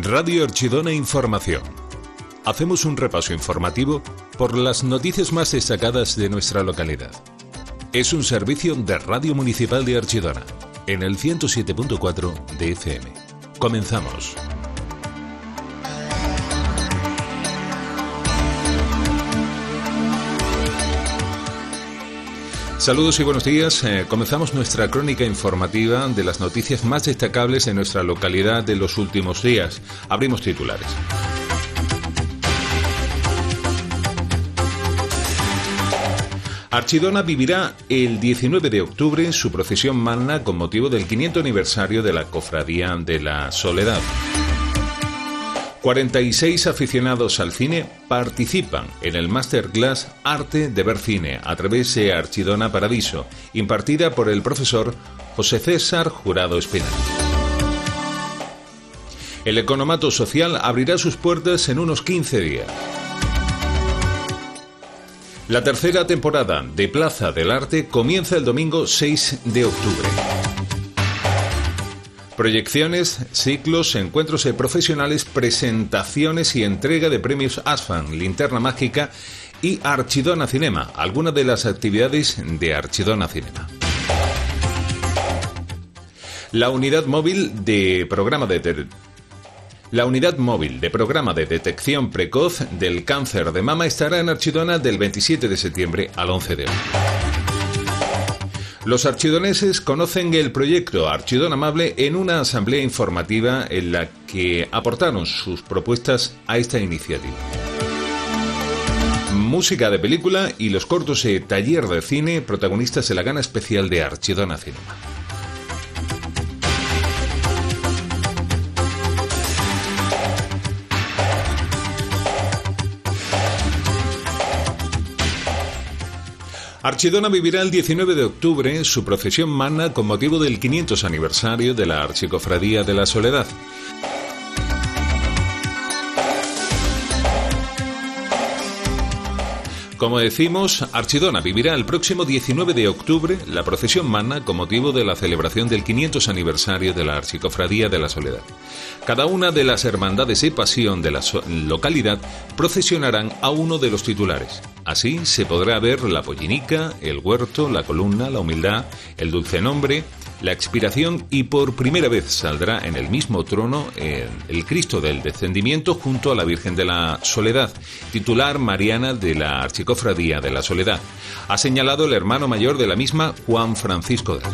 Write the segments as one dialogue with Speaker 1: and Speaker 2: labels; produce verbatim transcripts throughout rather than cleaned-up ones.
Speaker 1: Radio Archidona Información. Hacemos un repaso informativo por las noticias más destacadas de nuestra localidad. Es un servicio de Radio Municipal de Archidona, en el ciento siete punto cuatro de F M. Comenzamos. Saludos y buenos días. Eh, comenzamos nuestra crónica informativa de las noticias más destacables de nuestra localidad de los últimos días. Abrimos titulares. Archidona vivirá el diecinueve de octubre su procesión magna con motivo del quinto aniversario de la Cofradía de la Soledad. cuarenta y seis aficionados al cine participan en el Masterclass Arte de Ver Cine a través de Archidona Paradiso, impartida por el profesor José César Jurado Espinal. El Economato Social abrirá sus puertas en unos quince días. La tercera temporada de Plaza del Arte comienza el domingo seis de octubre. Proyecciones, ciclos, encuentros de profesionales, presentaciones y entrega de premios ASFAN, Linterna Mágica y Archidona Cinema, algunas de las actividades de Archidona Cinema. La unidad móvil de programa de La unidad móvil de programa de detección precoz del cáncer de mama estará en Archidona del veintisiete de septiembre al once de octubre. Los archidoneses conocen el proyecto Archidona Amable en una asamblea informativa en la que aportaron sus propuestas a esta iniciativa. Música de película y los cortos de taller de cine, protagonistas de la gana especial de Archidona Cinema. Archidona vivirá el diecinueve de octubre su procesión magna con motivo del quinto aniversario de la Archicofradía de la Soledad. Como decimos, Archidona vivirá el próximo diecinueve de octubre la procesión magna con motivo de la celebración del quinto aniversario de la Archicofradía de la Soledad. Cada una de las hermandades de pasión de la so- localidad procesionarán a uno de los titulares. Así se podrá ver la pollinica, el huerto, la columna, la humildad, el dulce nombre, la expiración y por primera vez saldrá en el mismo trono eh, el Cristo del Descendimiento junto a la Virgen de la Soledad, titular mariana de la Archicofradía de la Soledad, ha señalado el hermano mayor de la misma, Juan Francisco Delgado.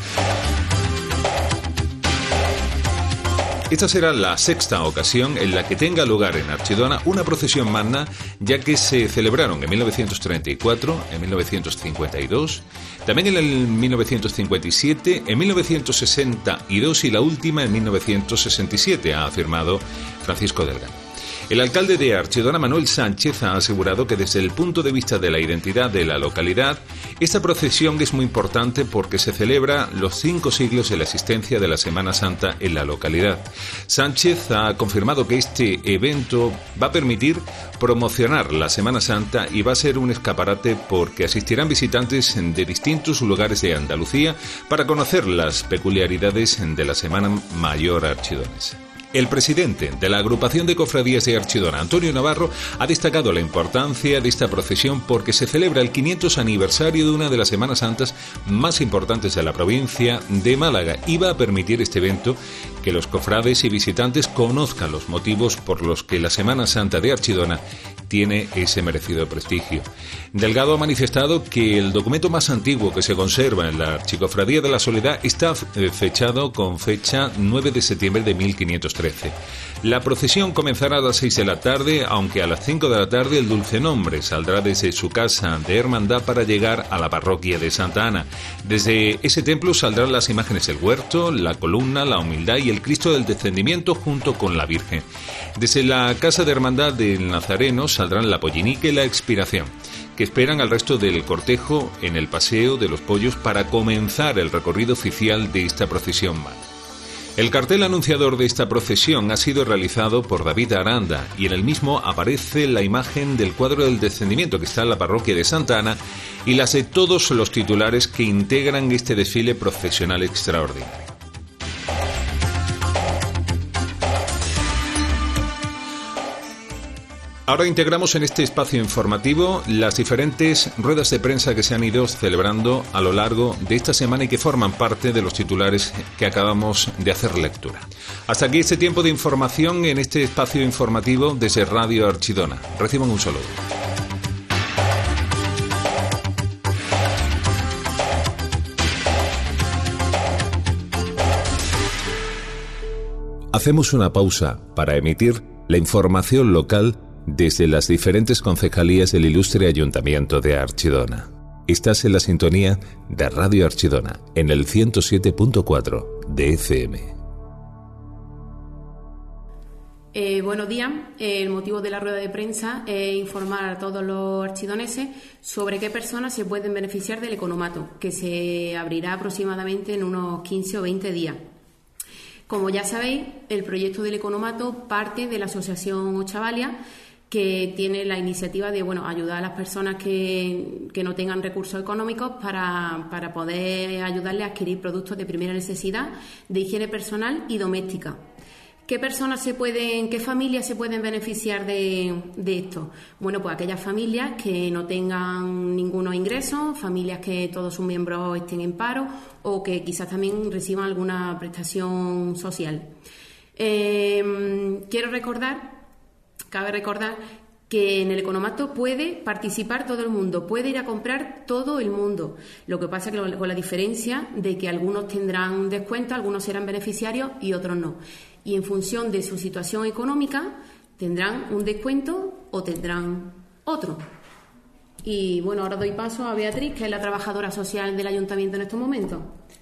Speaker 1: Esta será la sexta ocasión en la que tenga lugar en Archidona una procesión magna, ya que se celebraron en mil novecientos treinta y cuatro, en mil novecientos cincuenta y dos, también en el mil novecientos cincuenta y siete, en mil novecientos sesenta y dos y la última en mil novecientos sesenta y siete, ha afirmado Francisco Delgado. El alcalde de Archidona, Manuel Sánchez, ha asegurado que desde el punto de vista de la identidad de la localidad, esta procesión es muy importante porque se celebra los cinco siglos de la existencia de la Semana Santa en la localidad. Sánchez ha confirmado que este evento va a permitir promocionar la Semana Santa y va a ser un escaparate porque asistirán visitantes de distintos lugares de Andalucía para conocer las peculiaridades de la Semana Mayor archidonesa. El presidente de la agrupación de cofradías de Archidona, Antonio Navarro, ha destacado la importancia de esta procesión porque se celebra el quinto aniversario de una de las Semanas Santas más importantes de la provincia de Málaga y va a permitir este evento que los cofrades y visitantes conozcan los motivos por los que la Semana Santa de Archidona tiene ese merecido prestigio. Delgado ha manifestado que el documento más antiguo que se conserva en la Archicofradía de la Soledad está fechado con fecha nueve de septiembre de mil quinientos trece. La procesión comenzará a las seis de la tarde, aunque a las cinco de la tarde el dulce nombre saldrá desde su casa de hermandad para llegar a la parroquia de Santa Ana. Desde ese templo saldrán las imágenes del huerto, la columna, la humildad y el Cristo del Descendimiento junto con la Virgen. Desde la casa de hermandad del Nazareno saldrán la pollinica y la expiración, que esperan al resto del cortejo en el Paseo de los Pollos para comenzar el recorrido oficial de esta procesión magna. El cartel anunciador de esta procesión ha sido realizado por David Aranda y en el mismo aparece la imagen del cuadro del Descendimiento que está en la parroquia de Santa Ana y las de todos los titulares que integran este desfile procesional extraordinario. Ahora integramos en este espacio informativo las diferentes ruedas de prensa que se han ido celebrando a lo largo de esta semana y que forman parte de los titulares que acabamos de hacer lectura. Hasta aquí este tiempo de información en este espacio informativo desde Radio Archidona. Reciban un saludo. Hacemos una pausa para emitir la información local desde las diferentes concejalías del ilustre Ayuntamiento de Archidona. Estás en la sintonía de Radio Archidona, en el ciento siete punto cuatro de F M.
Speaker 2: Eh, buenos días. El motivo de la rueda de prensa es informar a todos los archidoneses sobre qué personas se pueden beneficiar del economato, que se abrirá aproximadamente en unos quince o veinte días. Como ya sabéis, el proyecto del economato parte de la Asociación Ochavalia, que tiene la iniciativa de bueno ayudar a las personas que, que no tengan recursos económicos para, para poder ayudarles a adquirir productos de primera necesidad, de higiene personal y doméstica. ¿Qué personas se pueden, qué familias se pueden beneficiar de, de esto? Bueno, pues aquellas familias que no tengan ningunos ingresos, familias que todos sus miembros estén en paro o que quizás también reciban alguna prestación social. Eh, quiero recordar Cabe recordar que en el economato puede participar todo el mundo, puede ir a comprar todo el mundo. Lo que pasa es que con la diferencia de que algunos tendrán descuento, algunos serán beneficiarios y otros no. Y en función de su situación económica tendrán un descuento o tendrán otro. Y bueno, ahora doy paso a Beatriz, que es la trabajadora social del Ayuntamiento en estos momentos.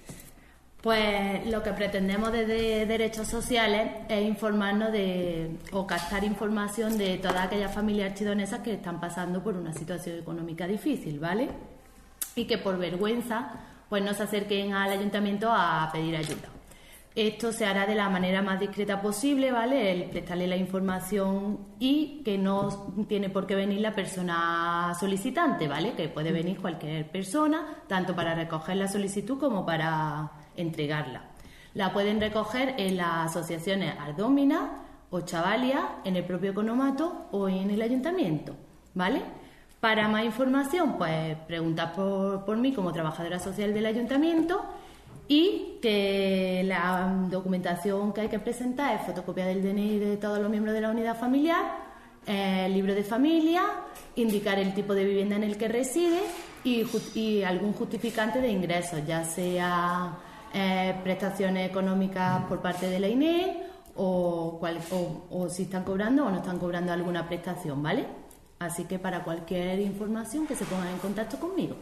Speaker 3: Pues lo que pretendemos desde Derechos Sociales es informarnos de o captar información de todas aquellas familias archidonesas que están pasando por una situación económica difícil, ¿vale? Y que por vergüenza pues no se acerquen al ayuntamiento a pedir ayuda. Esto se hará de la manera más discreta posible, ¿vale? El prestarle la información y que no tiene por qué venir la persona solicitante, ¿vale? Que puede venir cualquier persona, tanto para recoger la solicitud como para entregarla. La pueden recoger en las asociaciones Ardómina o Chavalia, en el propio economato o en el ayuntamiento, ¿vale? Para más información, pues preguntad por, por mí como trabajadora social del ayuntamiento, y que la documentación que hay que presentar es fotocopia del D N I de todos los miembros de la unidad familiar, eh, libro de familia, indicar el tipo de vivienda en el que reside y, y algún justificante de ingresos, ya sea Eh, prestaciones económicas por parte de la I N E o, cual, o, o si están cobrando o no están cobrando alguna prestación, ¿vale? Así que para cualquier información que se pongan en contacto conmigo.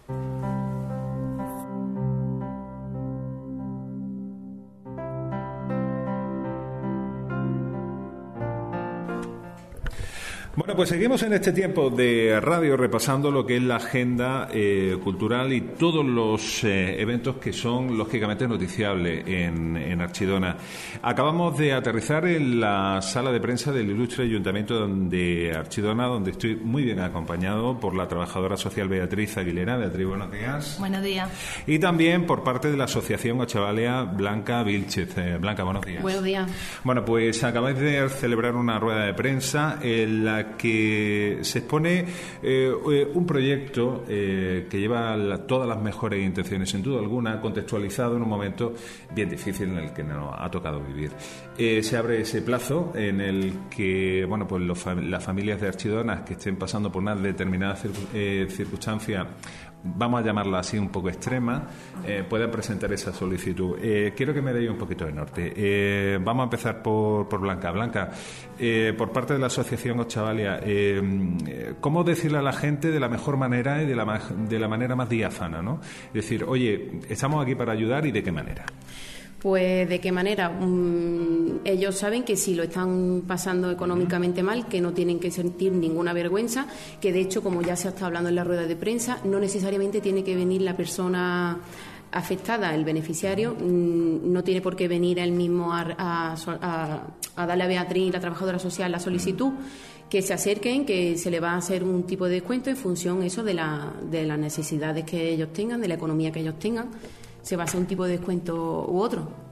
Speaker 1: Bueno, pues seguimos en este tiempo de radio repasando lo que es la agenda eh, cultural y todos los eh, eventos que son lógicamente noticiables en, en Archidona. Acabamos de aterrizar en la sala de prensa del ilustre Ayuntamiento de Archidona, donde estoy muy bien acompañado por la trabajadora social Beatriz Aguilera. Beatriz, buenos días.
Speaker 3: Buenos días.
Speaker 1: Y también por parte de la Asociación Ochavalia, Blanca Vilchez. Eh, Blanca, buenos días.
Speaker 2: Buenos días.
Speaker 1: Bueno, pues acabáis de celebrar una rueda de prensa en la que se expone eh, un proyecto eh, que lleva la, todas las mejores intenciones, sin duda alguna, contextualizado en un momento bien difícil en el que nos ha tocado vivir. Eh, se abre ese plazo en el que, bueno, pues los, las familias de Archidona que estén pasando por una determinada circun, eh, circunstancia, vamos a llamarla así un poco extrema, eh, puedan presentar esa solicitud. Eh, quiero que me deis un poquito de norte. Eh, vamos a empezar por, por Blanca. Blanca, eh, por parte de la Asociación Ochavalia, eh, ¿cómo decirle a la gente de la mejor manera y de la, de la manera más diáfana, ¿no? Es decir, oye, estamos aquí para ayudar, ¿y de qué manera?
Speaker 2: Pues de qué manera. Um, ellos saben que si lo están pasando económicamente mal, que no tienen que sentir ninguna vergüenza, que de hecho, como ya se ha estado hablando en la rueda de prensa, no necesariamente tiene que venir la persona afectada, el beneficiario, um, no tiene por qué venir él mismo a, a, a, a darle a Beatriz, la trabajadora social, la solicitud, que se acerquen, que se le va a hacer un tipo de descuento en función eso de, la, de las necesidades que ellos tengan, de la economía que ellos tengan. Se va a hacer un tipo de descuento u otro.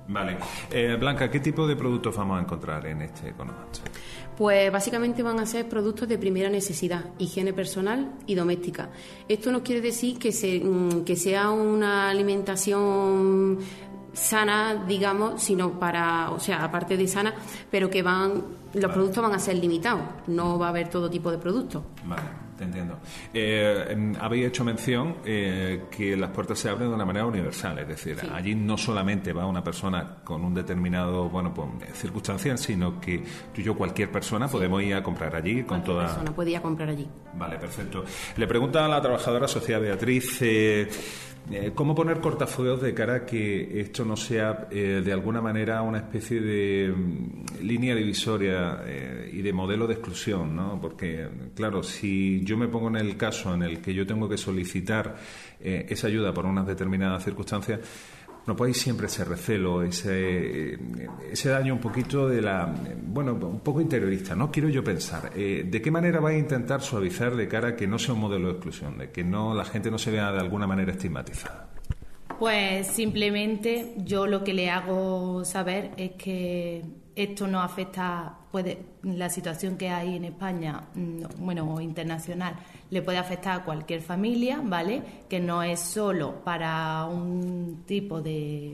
Speaker 1: Vale. Eh, Blanca, ¿qué tipo de productos vamos a encontrar en este economato?
Speaker 2: Pues básicamente van a ser productos de primera necesidad, higiene personal y doméstica. Esto no quiere decir que, se, que sea una alimentación sana, digamos, sino para, o sea, aparte de sana, pero que van, los vale. productos van a ser limitados, no va a haber todo tipo de productos.
Speaker 1: Vale, te entiendo. Eh, habéis hecho mención eh, que las puertas se abren de una manera universal, es decir, sí. allí no solamente va una persona con un determinado, bueno, pues circunstancia, sino que tú y yo, cualquier persona, sí. podemos ir a comprar allí con
Speaker 2: cualquier
Speaker 1: toda.
Speaker 2: persona puede ir a comprar allí.
Speaker 1: Vale, perfecto. Le pregunta a la trabajadora social Beatriz. Eh, ¿Cómo poner cortafuegos de cara a que esto no sea eh, de alguna manera una especie de um, línea divisoria eh, y de modelo de exclusión, ¿no? Porque, claro, si yo me pongo en el caso en el que yo tengo que solicitar eh, esa ayuda por unas determinadas circunstancias, no puede siempre ese recelo, ese, ese daño un poquito de la, bueno, un poco interiorista, ¿no? Quiero yo pensar, eh, ¿de qué manera vais a intentar suavizar de cara a que no sea un modelo de exclusión, de que no la gente no se vea de alguna manera estigmatizada?
Speaker 3: Pues simplemente yo lo que le hago saber es que esto no afecta, puede, la situación que hay en España, bueno, internacional, le puede afectar a cualquier familia, ¿vale? Que no es solo para un tipo de,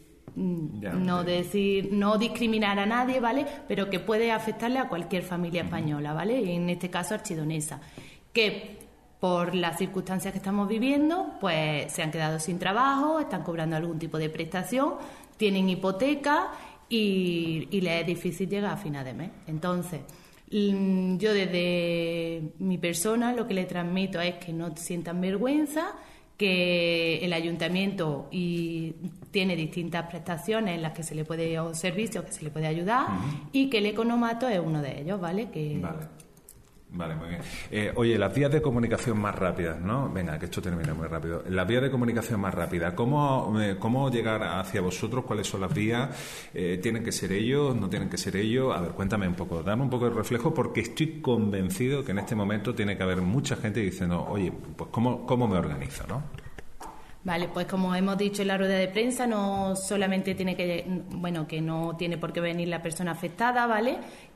Speaker 3: ya, no ya. decir, no discriminar a nadie, ¿vale? Pero que puede afectarle a cualquier familia española, ¿vale? Y en este caso archidonesa, que por las circunstancias que estamos viviendo, pues se han quedado sin trabajo, están cobrando algún tipo de prestación, tienen hipoteca y, y les es difícil llegar a final de mes. Entonces, yo desde mi persona lo que le transmito es que no sientan vergüenza, que el ayuntamiento y tiene distintas prestaciones en las que se le puede, o servicios que se le puede ayudar, uh-huh. y que el economato es uno de ellos, ¿vale? Que
Speaker 1: vale. Vale, muy bien. Eh, oye, las vías de comunicación más rápidas, ¿no? Venga, que esto termine muy rápido. Las vías de comunicación más rápidas, ¿cómo, eh, cómo llegar hacia vosotros? ¿Cuáles son las vías? Eh, ¿Tienen que ser ellos? ¿No tienen que ser ellos? A ver, cuéntame un poco, dame un poco de reflejo, porque estoy convencido que en este momento tiene que haber mucha gente diciendo, oye, pues ¿cómo, cómo me organizo, no?
Speaker 3: Vale, pues como hemos dicho en la rueda de prensa, no solamente tiene que, bueno, que no tiene por qué venir la persona afectada, ¿vale?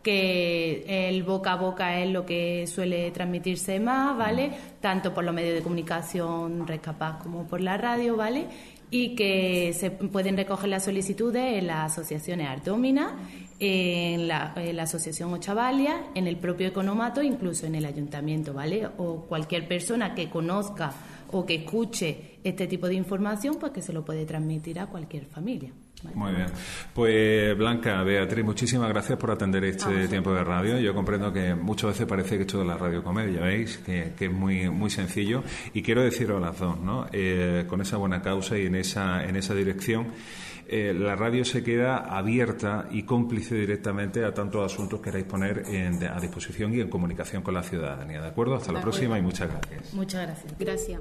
Speaker 3: Que el boca a boca es lo que suele transmitirse más, ¿vale? Tanto por los medios de comunicación Red Capaz como por la radio, ¿vale? Y que se pueden recoger las solicitudes en las asociaciones Artómina, en la, en la asociación Ochavalia, en el propio economato, incluso en el ayuntamiento, ¿vale? O cualquier persona que conozca o que escuche este tipo de información, pues que se lo puede transmitir a cualquier familia. ¿Vale?
Speaker 1: Muy bien. Pues Blanca, Beatriz, muchísimas gracias por atender este Vamos. tiempo de radio. Yo comprendo que muchas veces parece que esto de la radiocomedia, ¿veis? Que, que es muy muy sencillo. Y quiero deciros a las dos, ¿no? Eh, con esa buena causa y en esa, en esa dirección, eh, la radio se queda abierta y cómplice directamente a tantos asuntos que queráis poner en, a disposición y en comunicación con la ciudadanía. ¿De acuerdo? Hasta
Speaker 3: de
Speaker 1: la
Speaker 3: acuerdo.
Speaker 1: próxima y muchas gracias.
Speaker 3: Muchas gracias.
Speaker 2: Gracias.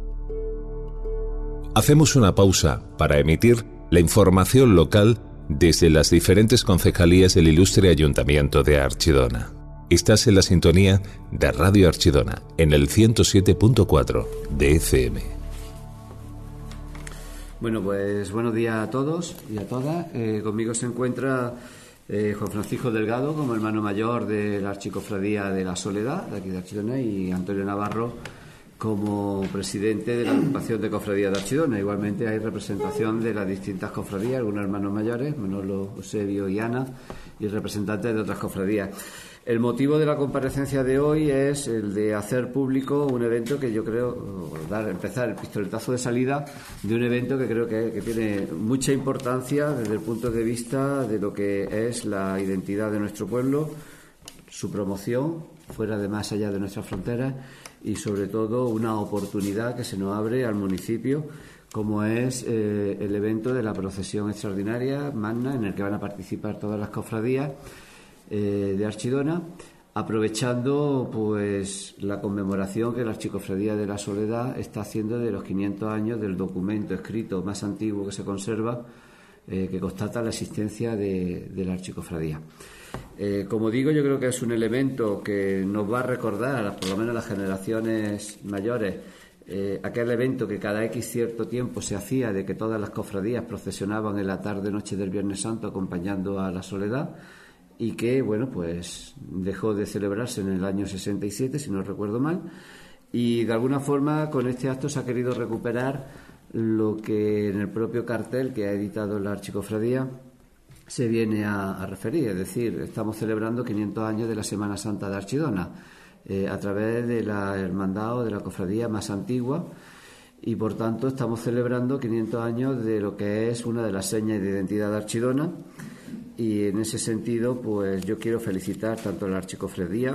Speaker 4: Hacemos una pausa para emitir la información local desde las diferentes concejalías del ilustre Ayuntamiento de Archidona. Estás en la sintonía de Radio Archidona, en el ciento siete punto cuatro de F M.
Speaker 5: Bueno, pues buenos días a todos y a todas. Eh, conmigo se encuentra eh, Juan Francisco Delgado, como hermano mayor de la Archicofradía de la Soledad, de aquí de Archidona, y Antonio Navarro, como presidente de la agrupación de cofradías de Archidona. Igualmente hay representación de las distintas cofradías, algunos hermanos mayores, Manolo, Eusebio y Ana, y representantes de otras cofradías. El motivo de la comparecencia de hoy es el de hacer público un evento que yo creo, dar, empezar el pistoletazo de salida de un evento que creo que, que tiene mucha importancia desde el punto de vista de lo que es la identidad de nuestro pueblo, su promoción fuera de más allá de nuestras fronteras y sobre todo una oportunidad que se nos abre al municipio, como es eh, el evento de la procesión extraordinaria magna en el que van a participar todas las cofradías eh, de Archidona, aprovechando pues la conmemoración que la Archicofradía de la Soledad está haciendo de los quinientos años del documento escrito más antiguo que se conserva, eh, que constata la existencia de, de la Archicofradía. Eh, como digo, yo creo que es un elemento que nos va a recordar, por lo menos a las generaciones mayores, eh, aquel evento que cada X cierto tiempo se hacía, de que todas las cofradías procesionaban en la tarde-noche del Viernes Santo acompañando a la Soledad, y que, bueno, pues dejó de celebrarse en el año sesenta y siete, si no recuerdo mal, y de alguna forma con este acto se ha querido recuperar lo que en el propio cartel que ha editado la Archicofradía se viene a, a referir, es decir, estamos celebrando quinientos años de la Semana Santa de Archidona, eh, a través de la hermandad o de la cofradía más antigua, y por tanto estamos celebrando quinientos años de lo que es una de las señas de identidad de Archidona. Y en ese sentido, pues yo quiero felicitar tanto a la Archicofradía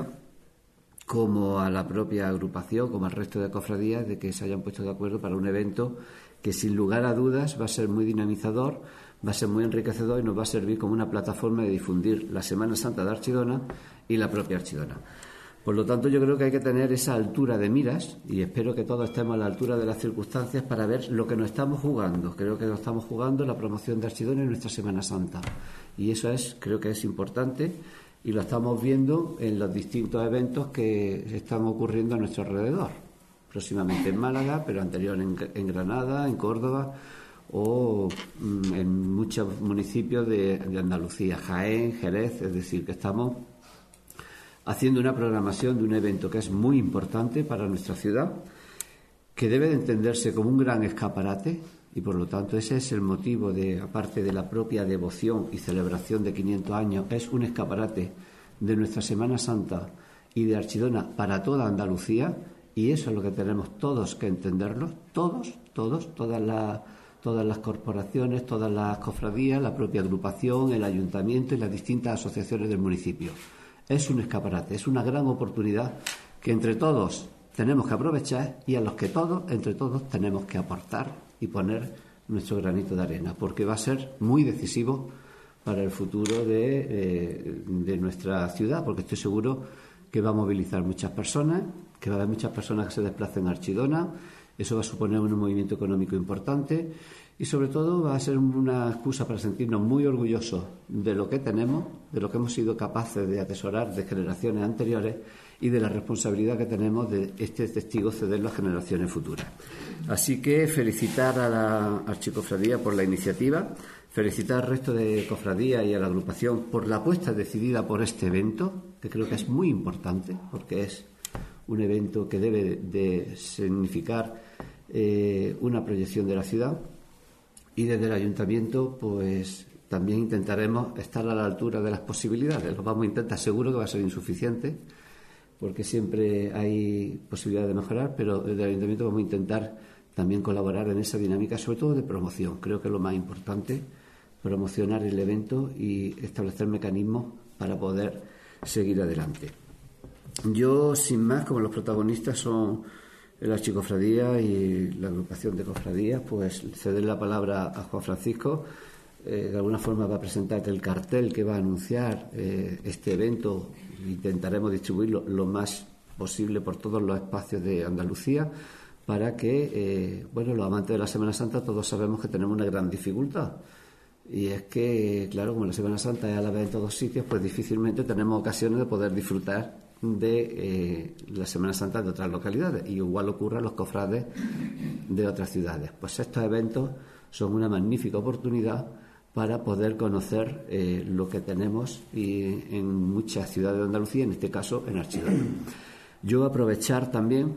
Speaker 5: como a la propia agrupación, como al resto de cofradías, de que se hayan puesto de acuerdo para un evento que sin lugar a dudas va a ser muy dinamizador, va a ser muy enriquecedor y nos va a servir como una plataforma de difundir la Semana Santa de Archidona y la propia Archidona. Por lo tanto, yo creo que hay que tener esa altura de miras, y espero que todos estemos a la altura de las circunstancias para ver lo que nos estamos jugando. Creo que nos estamos jugando la promoción de Archidona en nuestra Semana Santa, y eso es, creo que es importante, y lo estamos viendo en los distintos eventos que están ocurriendo a nuestro alrededor. Próximamente en Málaga, pero anterior en, en Granada, en Córdoba o mm, en muchos municipios de, de Andalucía, Jaén, Jerez, es decir, que estamos haciendo una programación de un evento que es muy importante para nuestra ciudad, que debe de entenderse como un gran escaparate, y por lo tanto ese es el motivo de, aparte de la propia devoción y celebración de quinientos años, es un escaparate de nuestra Semana Santa y de Archidona para toda Andalucía, y eso es lo que tenemos todos que entenderlo, todos, todos, todas las, todas las corporaciones, todas las cofradías, la propia agrupación, el ayuntamiento y las distintas asociaciones del municipio. Es un escaparate, es una gran oportunidad que entre todos tenemos que aprovechar, y a los que todos, entre todos, tenemos que aportar y poner nuestro granito de arena, porque va a ser muy decisivo para el futuro de, eh, de nuestra ciudad, porque estoy seguro que va a movilizar muchas personas, que va a haber muchas personas que se desplacen a Archidona. Eso va a suponer un movimiento económico importante y sobre todo va a ser una excusa para sentirnos muy orgullosos de lo que tenemos, de lo que hemos sido capaces de atesorar de generaciones anteriores y de la responsabilidad que tenemos de este testigo cederlo a generaciones futuras. Así que felicitar a la Archicofradía por la iniciativa, felicitar al resto de cofradías y a la agrupación por la apuesta decidida por este evento, que creo que es muy importante porque es un evento que debe de significar eh, una proyección de la ciudad. Y desde el ayuntamiento, pues también intentaremos estar a la altura de las posibilidades. Lo vamos a intentar, seguro que va a ser insuficiente, porque siempre hay posibilidad de mejorar, pero desde el ayuntamiento vamos a intentar también colaborar en esa dinámica, sobre todo de promoción. Creo que es lo más importante, promocionar el evento y establecer mecanismos para poder seguir adelante. Yo, sin más, como los protagonistas son la Archicofradía y la agrupación de cofradías, pues ceder la palabra a Juan Francisco. Eh, de alguna forma va a presentarte el cartel que va a anunciar eh, este evento. Intentaremos distribuirlo lo más posible por todos los espacios de Andalucía para que, eh, bueno, los amantes de la Semana Santa todos sabemos que tenemos una gran dificultad. Y es que, claro, como la Semana Santa es a la vez en todos sitios, pues difícilmente tenemos ocasiones de poder disfrutar de eh, la Semana Santa de otras localidades, y igual ocurre a los cofrades de otras ciudades. Pues estos eventos son una magnífica oportunidad para poder conocer eh, lo que tenemos y en muchas ciudades de Andalucía, en este caso en Archidona. Yo aprovechar también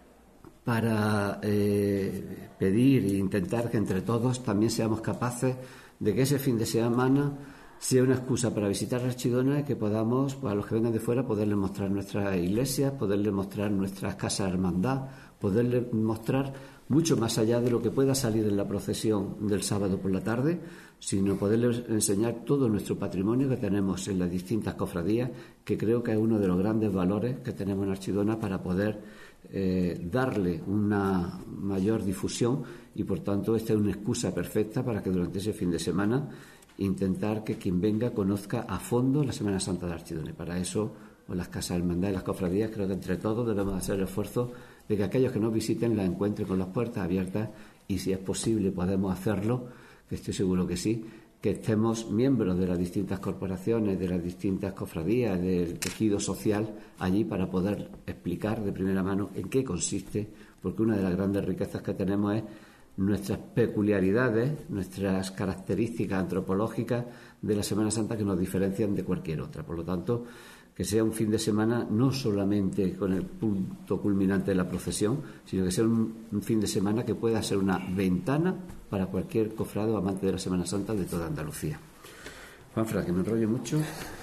Speaker 5: para eh, pedir e intentar que entre todos también seamos capaces de que ese fin de semana sea una excusa para visitar Archidona y que podamos, pues, a los que vengan de fuera, poderles mostrar nuestras iglesias, poderles mostrar nuestras casas de hermandad, poderles mostrar mucho más allá de lo que pueda salir en la procesión del sábado por la tarde, sino poderles enseñar todo nuestro patrimonio que tenemos en las distintas cofradías, que creo que es uno de los grandes valores que tenemos en Archidona para poder eh, darle una mayor difusión, y por tanto esta es una excusa perfecta para que durante ese fin de semana intentar que quien venga conozca a fondo la Semana Santa de Archidona. Y para eso, pues, las casas de hermandad y las cofradías, creo que entre todos debemos hacer el esfuerzo de que aquellos que nos visiten las encuentren con las puertas abiertas, y si es posible podemos hacerlo, que estoy seguro que sí, que estemos miembros de las distintas corporaciones, de las distintas cofradías, del tejido social allí para poder explicar de primera mano en qué consiste, porque una de las grandes riquezas que tenemos es nuestras peculiaridades, nuestras características antropológicas de la Semana Santa que nos diferencian de cualquier otra. Por lo tanto, que sea un fin de semana no solamente con el punto culminante de la procesión, sino que sea un, un fin de semana que pueda ser una ventana para cualquier cofrade o amante de la Semana Santa de toda Andalucía. Juanfran, que me enrollo mucho.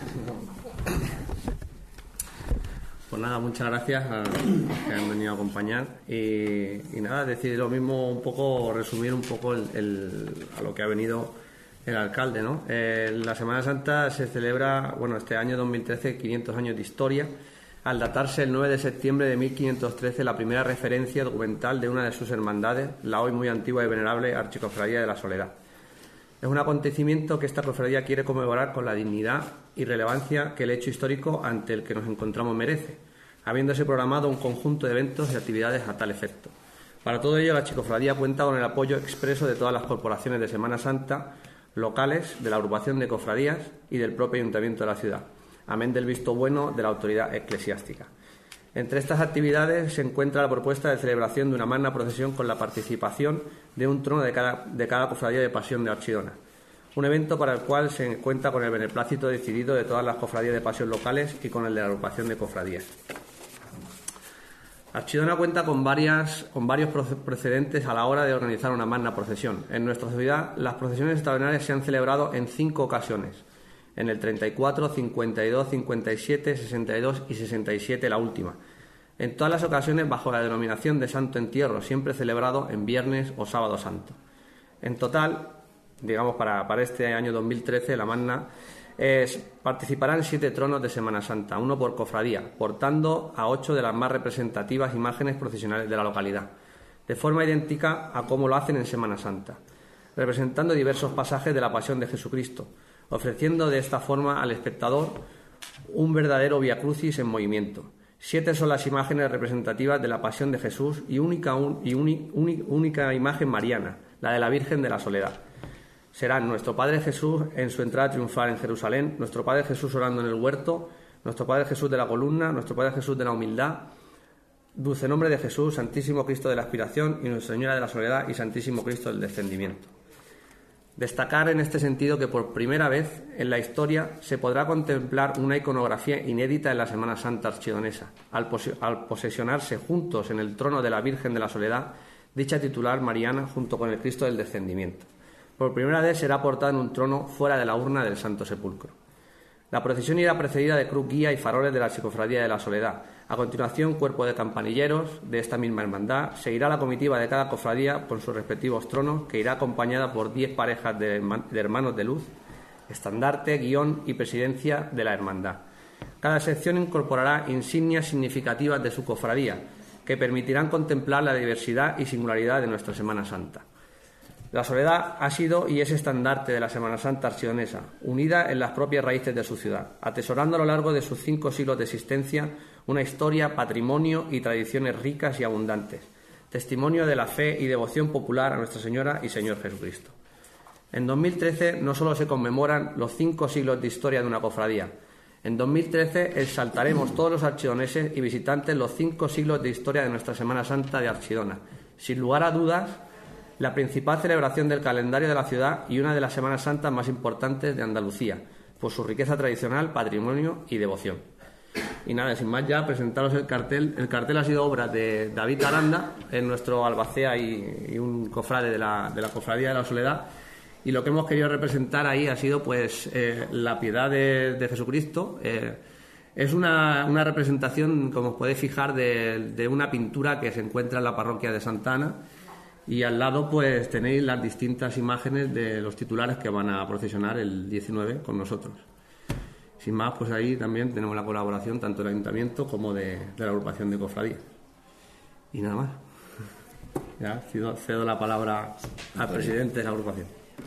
Speaker 6: Pues nada, muchas gracias a los que han venido a acompañar y, y nada, decir lo mismo, un poco, resumir un poco el, el, a lo que ha venido el alcalde, ¿no? Eh, la Semana Santa se celebra, bueno, este año dos mil trece, quinientos años de historia, al datarse el nueve de septiembre de mil quinientos trece la primera referencia documental de una de sus hermandades, la hoy muy antigua y venerable Archicofradía de la Soledad. Es un acontecimiento que esta cofradía quiere conmemorar con la dignidad y relevancia que el hecho histórico ante el que nos encontramos merece, habiéndose programado un conjunto de eventos y actividades a tal efecto. Para todo ello, la Archicofradía cuenta con el apoyo expreso de todas las corporaciones de Semana Santa locales, de la agrupación de cofradías y del propio Ayuntamiento de la ciudad, amén del visto bueno de la autoridad eclesiástica. Entre estas actividades se encuentra la propuesta de celebración de una magna procesión con la participación de un trono de cada, de cada cofradía de Pasión de Archidona, un evento para el cual se cuenta con el beneplácito decidido de todas las cofradías de Pasión locales y con el de la agrupación de cofradías. Archidona cuenta con, varias, con varios precedentes a la hora de organizar una magna procesión. En nuestra ciudad, las procesiones extraordinarias se han celebrado en cinco ocasiones, en el treinta y cuatro, cincuenta y dos, cincuenta y siete, sesenta y dos y sesenta y siete la última. En todas las ocasiones bajo la denominación de Santo Entierro, siempre celebrado en Viernes o Sábado Santo. En total, digamos para, para este año dos mil trece, la magna es, participarán siete tronos de Semana Santa, uno por cofradía, portando a ocho de las más representativas imágenes procesionales de la localidad, de forma idéntica a como lo hacen en Semana Santa, representando diversos pasajes de la Pasión de Jesucristo, ofreciendo de esta forma al espectador un verdadero Vía Crucis en movimiento. Siete son las imágenes representativas de la Pasión de Jesús y única, un, y uni, uni, única imagen mariana, la de la Virgen de la Soledad. Serán nuestro Padre Jesús en su entrada triunfal en Jerusalén, nuestro Padre Jesús orando en el huerto, nuestro Padre Jesús de la columna, nuestro Padre Jesús de la humildad, Dulce Nombre de Jesús, Santísimo Cristo de la Aspiración y Nuestra Señora de la Soledad y Santísimo Cristo del Descendimiento. Destacar en este sentido que por primera vez en la historia se podrá contemplar una iconografía inédita en la Semana Santa archidonesa, al, pos- al posesionarse juntos en el trono de la Virgen de la Soledad, dicha titular mariana junto con el Cristo del Descendimiento. Por primera vez será portada en un trono fuera de la urna del Santo Sepulcro. La procesión irá precedida de cruz guía y faroles de la Archicofradía de la Soledad. A continuación, cuerpo de campanilleros de esta misma hermandad. Seguirá la comitiva de cada cofradía con sus respectivos tronos, que irá acompañada por diez parejas de, de hermanos de luz, estandarte, guión y presidencia de la hermandad. Cada sección incorporará insignias significativas de su cofradía, que permitirán contemplar la diversidad y singularidad de nuestra Semana Santa. La Soledad ha sido y es estandarte de la Semana Santa archidonesa, unida en las propias raíces de su ciudad, atesorando a lo largo de sus cinco siglos de existencia una historia, patrimonio y tradiciones ricas y abundantes, testimonio de la fe y devoción popular a Nuestra Señora y Señor Jesucristo. En dos mil trece no solo se conmemoran los cinco siglos de historia de una cofradía, en dos mil trece exaltaremos todos los archidoneses y visitantes los cinco siglos de historia de nuestra Semana Santa de Archidona, sin lugar a dudas la principal celebración del calendario de la ciudad y una de las Semanas Santas más importantes de Andalucía, por su riqueza tradicional, patrimonio y devoción. Y nada, sin más ya, presentaros el cartel. El cartel ha sido obra de David Aranda, es nuestro albacea y, y un cofrade de la, de la Cofradía de la Soledad, y lo que hemos querido representar ahí ha sido pues eh, la piedad de, de Jesucristo. Eh, es una, una representación, como os podéis fijar, de, de una pintura que se encuentra en la parroquia de Santa Ana. Y al lado pues tenéis las distintas imágenes de los titulares que van a procesionar el diecinueve con nosotros. Sin más, pues ahí también tenemos la colaboración tanto del Ayuntamiento como de, de la agrupación de cofradías. Y nada más. Ya cedo, cedo la palabra al presidente de la agrupación.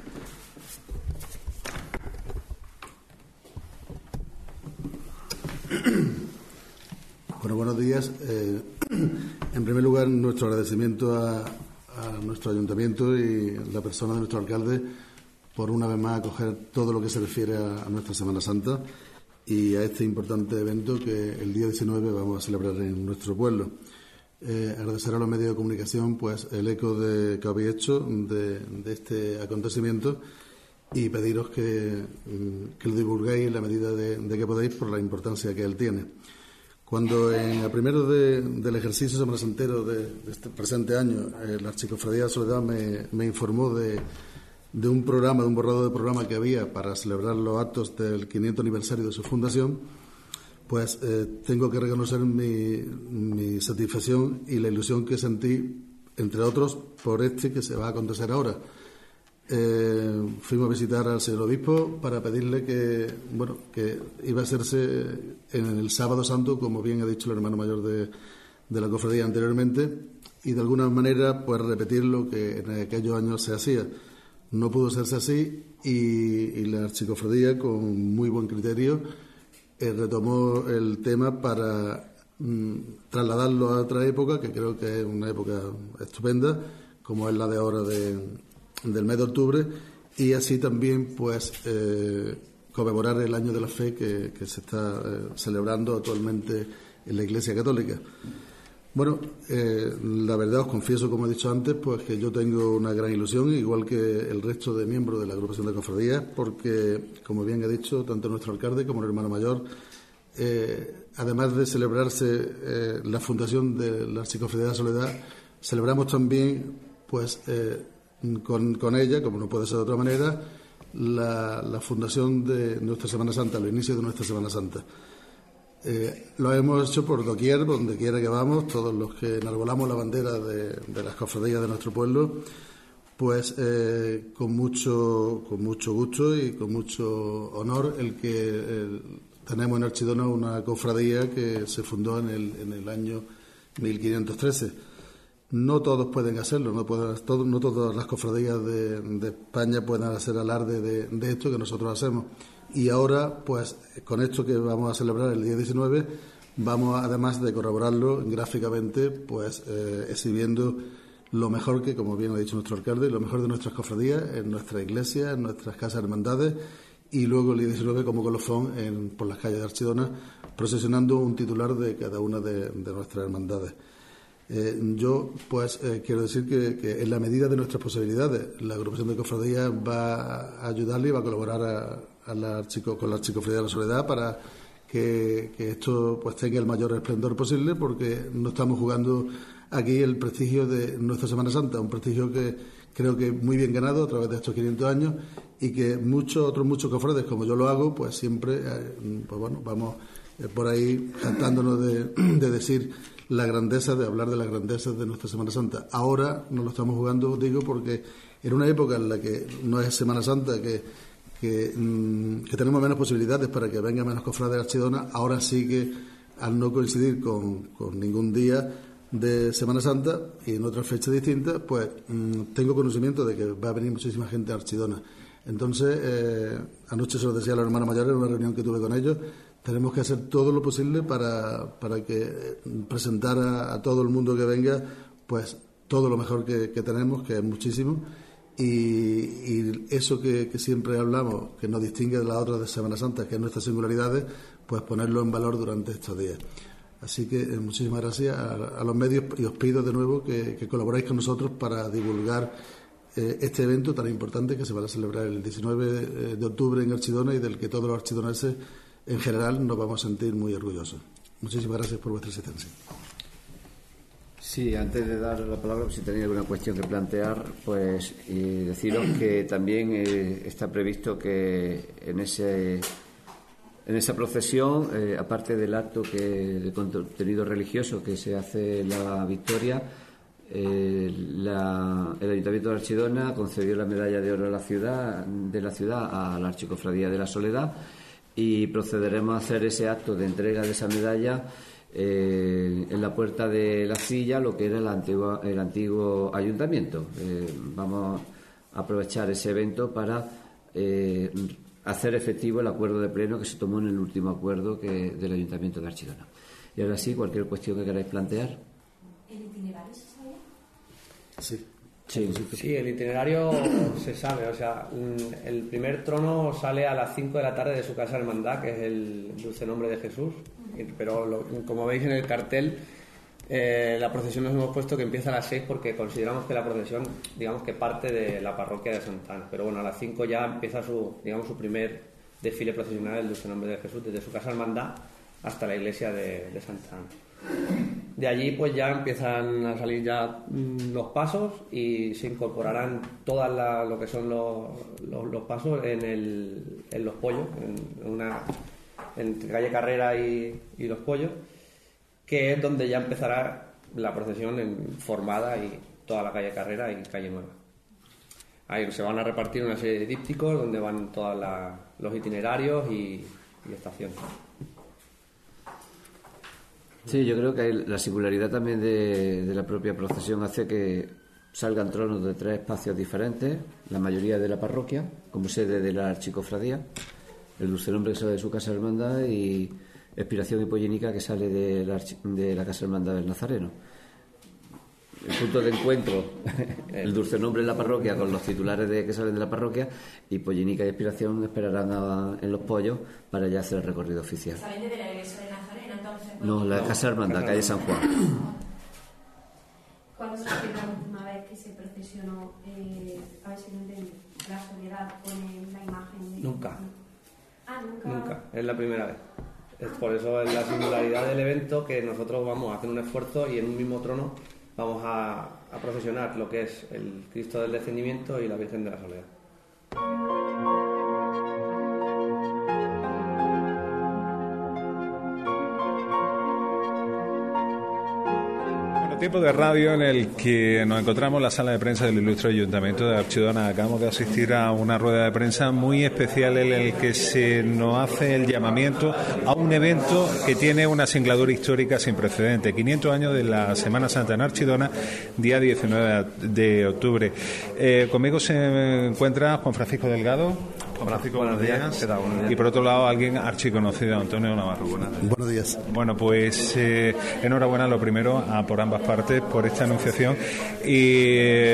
Speaker 7: Bueno, buenos días. Eh, en primer lugar, nuestro agradecimiento a a nuestro ayuntamiento y la persona de nuestro alcalde por una vez más acoger todo lo que se refiere a, a nuestra Semana Santa y a este importante evento que el día diecinueve vamos a celebrar en nuestro pueblo. Eh, agradecer a los medios de comunicación pues el eco de, que habéis hecho de, de este acontecimiento y pediros que, que lo divulguéis en la medida de, de que podéis por la importancia que él tiene. Cuando en el primero de, del ejercicio semanasantero de, de este presente año eh, la Archicofradía de la Soledad me, me informó de de un programa, de un borrado de programa que había para celebrar los actos del quinientos aniversario de su fundación, pues eh, tengo que reconocer mi, mi satisfacción y la ilusión que sentí, entre otros, por este que se va a acontecer ahora. Eh, fuimos a visitar al señor obispo para pedirle que, bueno, que iba a hacerse en el Sábado Santo, como bien ha dicho el hermano mayor de, de la cofradía anteriormente, y de alguna manera pues repetir lo que en aquellos años se hacía. No pudo hacerse así y, y la Archicofradía, con muy buen criterio, eh, retomó el tema para mm, trasladarlo a otra época, que creo que es una época estupenda, como es la de ahora de, del mes de octubre, y así también pues eh, conmemorar el Año de la Fe que, que se está eh, celebrando actualmente en la Iglesia Católica. Bueno, eh, la verdad os confieso, como he dicho antes, pues que yo tengo una gran ilusión, igual que el resto de miembros de la agrupación de cofradías, porque, como bien ha dicho tanto nuestro alcalde como el hermano mayor, eh, además de celebrarse eh, la fundación de la Archicofradía de la Soledad, celebramos también, pues, eh, con, con ella, como no puede ser de otra manera, la, la fundación de nuestra Semana Santa, los inicios de nuestra Semana Santa. Eh, lo hemos hecho por doquier, donde quiera que vamos, todos los que enarbolamos la bandera de, de las cofradías de nuestro pueblo, pues eh, con mucho con mucho gusto y con mucho honor el que eh, tenemos en Archidona una cofradía que se fundó en el, en el año mil quinientos trece. No todos pueden hacerlo, no, pueden, todo, no todas las cofradías de, de España pueden hacer alarde de, de esto que nosotros hacemos. Y ahora, pues, con esto que vamos a celebrar el día diecinueve, vamos, además de corroborarlo gráficamente, pues, eh, exhibiendo lo mejor que, como bien ha dicho nuestro alcalde, lo mejor de nuestras cofradías, en nuestra iglesia, en nuestras casas hermandades, y luego el día diecinueve como colofón en, por las calles de Archidona, procesionando un titular de cada una de, de nuestras hermandades. Eh, yo, pues, eh, quiero decir que, que en la medida de nuestras posibilidades, la agrupación de cofradías va a ayudarle y va a colaborar a, a la Archico, con la Archicofradía de la Soledad para que, que esto pues tenga el mayor esplendor posible, porque no estamos jugando aquí el prestigio de nuestra Semana Santa, un prestigio que creo que muy bien ganado a través de estos quinientos años y que muchos otros muchos cofrades, como yo lo hago, pues siempre, eh, pues bueno, vamos eh, por ahí jactándonos de, de decir la grandeza, de hablar de la grandeza de nuestra Semana Santa. Ahora no lo estamos jugando, digo, porque en una época en la que no es Semana Santa, que, que, mmm, que tenemos menos posibilidades para que vengan menos cofrades de Archidona, ahora sí que, al no coincidir con, con ningún día de Semana Santa y en otras fechas distintas, pues mmm, tengo conocimiento de que va a venir muchísima gente a Archidona. Entonces, eh, anoche se lo decía a la hermana mayor en una reunión que tuve con ellos, tenemos que hacer todo lo posible para, para que presentar a, a todo el mundo que venga, pues todo lo mejor que, que tenemos, que es muchísimo, y, y eso que, que siempre hablamos, que nos distingue de las otras de Semana Santa, que es nuestras singularidades, pues ponerlo en valor durante estos días. Así que eh, muchísimas gracias a, a los medios y os pido de nuevo que, que colaboréis con nosotros para divulgar eh, este evento tan importante que se va a celebrar el diecinueve de octubre en Archidona y del que todos los archidoneses en general nos vamos a sentir muy orgullosos. Muchísimas gracias por vuestra asistencia.
Speaker 5: Sí, antes de dar la palabra, si tenéis alguna cuestión que plantear, pues y deciros que también eh, está previsto que en ese en esa procesión, eh, aparte del acto que de contenido religioso que se hace en la Victoria, eh, la, el Ayuntamiento de Archidona concedió la medalla de oro a la ciudad, de la ciudad a la Archicofradía de la Soledad, y procederemos a hacer ese acto de entrega de esa medalla eh, en la puerta de la Silla, lo que era el antiguo, el antiguo ayuntamiento. Eh, vamos a aprovechar ese evento para eh, hacer efectivo el acuerdo de pleno que se tomó en el último acuerdo que, del Ayuntamiento de Archidona. Y ahora sí, cualquier cuestión que queráis plantear.
Speaker 8: ¿El itinerario se sabe?
Speaker 7: Sí,
Speaker 5: Sí,
Speaker 6: sí, el itinerario se sabe, o sea, el primer trono sale a las cinco de la tarde de su casa hermandad, que es el Dulce Nombre de Jesús, pero lo, como veis en el cartel, eh, la procesión nos hemos puesto que empieza a las seis porque consideramos que la procesión, digamos que parte de la parroquia de Santa Ana, pero bueno, a las cinco ya empieza su, digamos, su primer desfile procesional del Dulce Nombre de Jesús, desde su casa hermandad hasta la iglesia de, de Santa Ana. De allí pues ya empiezan a salir ya mmm, los pasos y se incorporarán todas la, lo que son los, los, los pasos en, el, en los pollos, en una entre calle Carrera y, y los pollos, que es donde ya empezará la procesión en, formada y toda la calle Carrera y calle Nueva. Ahí se van a repartir una serie de dípticos donde van todos los itinerarios y, y estaciones.
Speaker 5: Sí, yo creo que la singularidad también de, de la propia procesión hace que salgan tronos de tres espacios diferentes, la mayoría de la parroquia, como sede de la archicofradía, el Dulce Nombre que sale de su casa hermandad y Expiración Hipoyénica que sale de la, de la casa hermandad del Nazareno. El punto de encuentro, el Dulce Nombre en la parroquia con los titulares de que salen de la parroquia, y Hipoyénica y Expiración esperarán a, en los pollos para ya hacer el recorrido oficial.
Speaker 8: ¿Salen de la iglesia de Nazareno entonces?
Speaker 5: No, la casa hermandad, calle San Juan.
Speaker 8: ¿Cuándo se fue la última vez que se procesionó? Eh, a ver si no entiendo. La Soledad pone la imagen. De...
Speaker 6: Nunca.
Speaker 8: Ah, nunca.
Speaker 6: Nunca, es la primera vez. Es por eso es la singularidad del evento que nosotros vamos a hacer un esfuerzo y en un mismo trono vamos a, a procesionar lo que es el Cristo del Descendimiento y la Virgen de la Soledad.
Speaker 1: Tiempo de radio en el que nos encontramos en la sala de prensa del Ilustre Ayuntamiento de Archidona. Acabamos de asistir a una rueda de prensa muy especial en el que se nos hace el llamamiento a un evento que tiene una singladura histórica sin precedente. quinientos años de la Semana Santa en Archidona, día diecinueve de octubre. Eh, conmigo se encuentra Juan Francisco Delgado. Juan Francisco, buenos días. ¿Qué tal? Buenos días. Y por otro lado, alguien archiconocido, Antonio Navarro. Buenos días.
Speaker 7: Buenos días.
Speaker 1: Bueno, pues eh, enhorabuena lo primero a, por ambas partes por esta anunciación. Y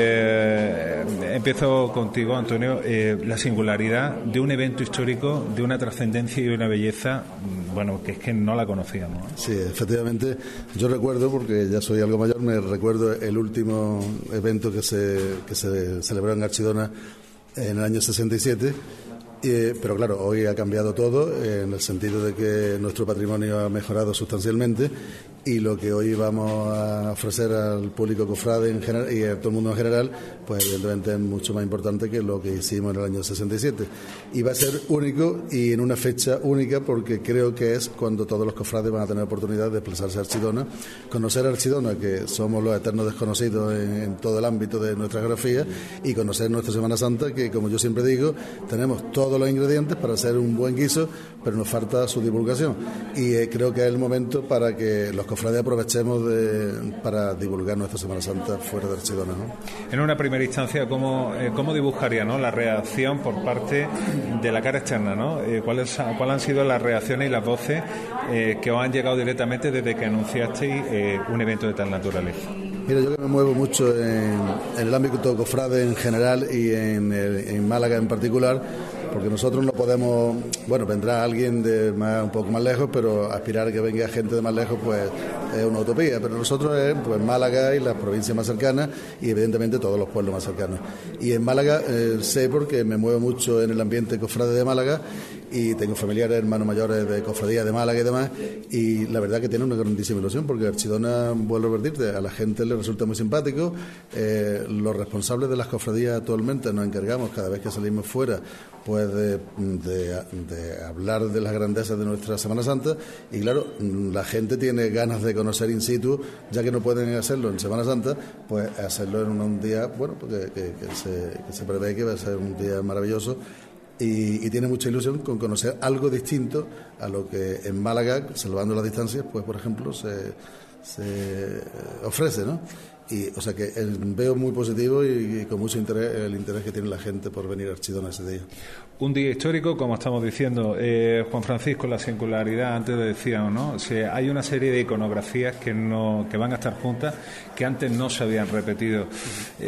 Speaker 1: eh, empiezo contigo, Antonio. Eh, la singularidad de un evento histórico, de una trascendencia y una belleza, bueno, que es que no la conocíamos, ¿eh?
Speaker 7: Sí, efectivamente. Yo recuerdo, porque ya soy algo mayor, me recuerdo el último evento que se, que se celebró en Archidona en el año sesenta y siete. Eh, pero claro, hoy ha cambiado todo eh, en el sentido de que nuestro patrimonio ha mejorado sustancialmente y lo que hoy vamos a ofrecer al público cofrade en general y a todo el mundo en general, pues evidentemente es mucho más importante que lo que hicimos en el año sesenta y siete. Y va a ser único y en una fecha única porque creo que es cuando todos los cofrades van a tener oportunidad de desplazarse a Archidona, conocer a Archidona, que somos los eternos desconocidos en, en todo el ámbito de nuestra geografía, y conocer nuestra Semana Santa, que como yo siempre digo, tenemos todos los ingredientes para hacer un buen guiso, pero nos falta su divulgación. Y eh, creo que es el momento para que los cofrades aprovechemos de, para divulgar nuestra Semana Santa fuera de Archidona, ¿no?
Speaker 1: En una primera instancia, ¿cómo, eh, cómo dibujaría, ¿no?, la reacción por parte de la cara externa, ¿no? Eh, ¿cuáles, ¿Cuáles han sido las reacciones y las voces eh, que os han llegado directamente desde que anunciasteis eh, un evento de tal naturaleza?
Speaker 7: Mira, yo que me muevo mucho en, en el ámbito cofrade en general y en, el, en Málaga en particular, porque nosotros no podemos, bueno, vendrá alguien de más, un poco más lejos, pero aspirar a que venga gente de más lejos pues es una utopía, pero nosotros es pues Málaga y las provincias más cercanas y evidentemente todos los pueblos más cercanos. Y en Málaga eh, sé porque me muevo mucho en el ambiente cofrade de Málaga y tengo familiares, hermanos mayores de cofradía de Málaga y demás, y la verdad que tiene una grandísima ilusión porque Archidona, vuelvo a repetirte, a la gente le resulta muy simpático. Eh, los responsables de las cofradías actualmente nos encargamos cada vez que salimos fuera pues de, de, de hablar de las grandezas de nuestra Semana Santa, y claro, la gente tiene ganas de conocer in situ, ya que no pueden hacerlo en Semana Santa, pues hacerlo en un día, bueno, porque que, que, se, que se prevé que va a ser un día maravilloso. Y, y tiene mucha ilusión con conocer algo distinto a lo que en Málaga, salvando las distancias, pues por ejemplo se, se ofrece, ¿no? Y, o sea que el, veo muy positivo y, y con mucho interés el interés que tiene la gente por venir a Archidona ese día.
Speaker 1: Un día histórico, como estamos diciendo. Eh, Juan Francisco, la singularidad, antes decíamos, ¿no? O sea, hay una serie de iconografías que no que van a estar juntas, que antes no se habían repetido. Eh,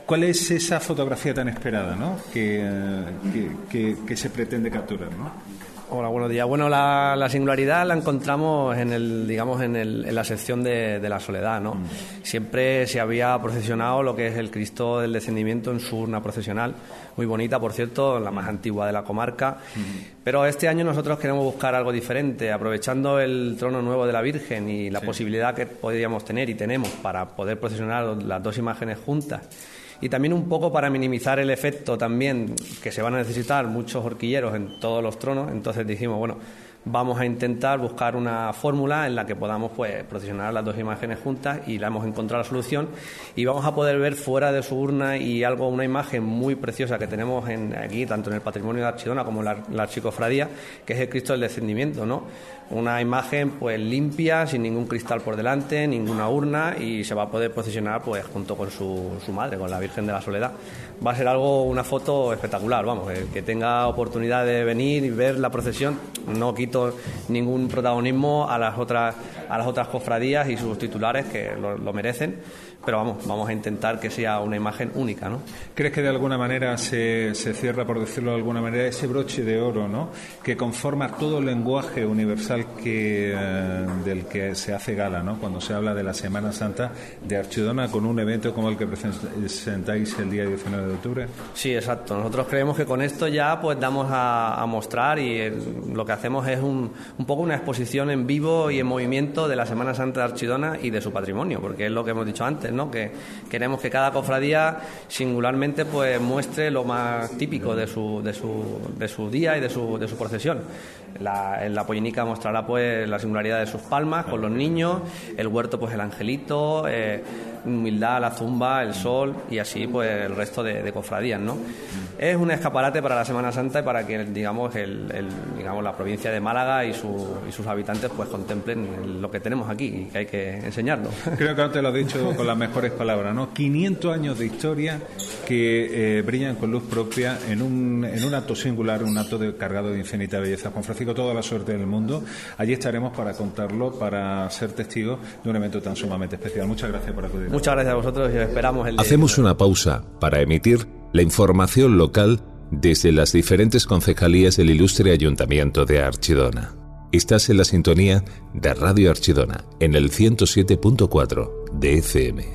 Speaker 1: ¿Cuál es esa fotografía tan esperada, ¿no? que, que, que, que se pretende capturar, ¿no?
Speaker 6: Hola, buenos días. Bueno, la, la singularidad la encontramos en el, digamos, en, el, en la sección de, de la soledad, ¿no? Mm. Siempre se había procesionado lo que es el Cristo del Descendimiento en su urna procesional, muy bonita, por cierto, la más antigua de la comarca. Mm. Pero este año nosotros queremos buscar algo diferente, aprovechando el trono nuevo de la Virgen y la sí. posibilidad que podríamos tener y tenemos para poder procesionar las dos imágenes juntas. Y también un poco para minimizar el efecto también que se van a necesitar muchos horquilleros en todos los tronos. Entonces dijimos, bueno, vamos a intentar buscar una fórmula en la que podamos pues procesionar las dos imágenes juntas, y la hemos encontrado la solución, y vamos a poder ver fuera de su urna y algo, una imagen muy preciosa que tenemos en, aquí, tanto en el patrimonio de Archidona como en la, la Archicofradía, que es el Cristo del Descendimiento, ¿no? Una imagen pues limpia, sin ningún cristal por delante, ninguna urna, y se va a poder procesionar pues junto con su, su madre, con la Virgen de la Soledad. Va a ser algo, una foto espectacular, vamos, el que tenga oportunidad de venir y ver la procesión, no quito ningún protagonismo a las otras a las otras cofradías y sus titulares, que lo, lo merecen, pero vamos, vamos a intentar que sea una imagen única, ¿no?
Speaker 1: ¿Crees que de alguna manera se, se cierra, por decirlo de alguna manera, ese broche de oro, ¿no?, que conforma todo el lenguaje universal que, eh, del que se hace gala, ¿no?, cuando se habla de la Semana Santa de Archidona, con un evento como el que presentáis el día diecinueve de octubre?
Speaker 6: Sí, exacto. Nosotros creemos que con esto ya pues damos a, a mostrar, y el, lo que hacemos es un, un poco una exposición en vivo y en movimiento de la Semana Santa de Archidona y de su patrimonio, porque es lo que hemos dicho antes, ¿no?, que queremos que cada cofradía singularmente pues muestre lo más típico de su de su de su día y de su de su procesión. La, en la pollinica mostrará pues la singularidad de sus palmas con los niños, el huerto pues el angelito, eh, humildad, la zumba, el sol, y así pues el resto de, de cofradías, ¿no? Es un escaparate para la Semana Santa y para que, digamos, el, el digamos la provincia de Málaga y, su, y sus habitantes pues contemplen lo que tenemos aquí y que hay que enseñarlo.
Speaker 1: Creo que antes lo has dicho con las mejores palabras, ¿no? quinientos años de historia que eh, brillan con luz propia en un, en un acto singular, un acto de, cargado de infinita belleza. Juan Francisco, toda la suerte del mundo. Allí estaremos para contarlo, para ser testigos de un evento tan sumamente especial. Muchas gracias por acudir.
Speaker 6: Muchas gracias a vosotros y esperamos el...
Speaker 4: Hacemos una pausa para emitir la información local desde las diferentes concejalías del ilustre Ayuntamiento de Archidona. Estás en la sintonía de Radio Archidona, en el ciento siete punto cuatro de F M.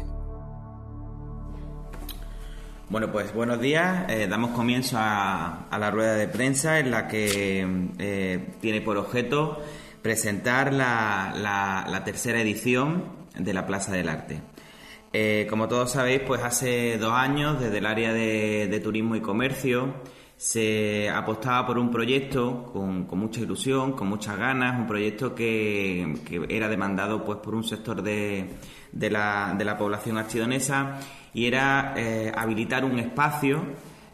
Speaker 9: Bueno, pues buenos días. Eh, damos comienzo a, a la rueda de prensa, en la que eh, tiene por objeto presentar la, la, la tercera edición de la Plaza del Arte. Eh, como todos sabéis, pues hace dos años, desde el área de, de turismo y comercio, se apostaba por un proyecto con, con mucha ilusión, con muchas ganas, un proyecto que, que era demandado pues por un sector de, de, la, de la población archidonesa, y era eh, habilitar un espacio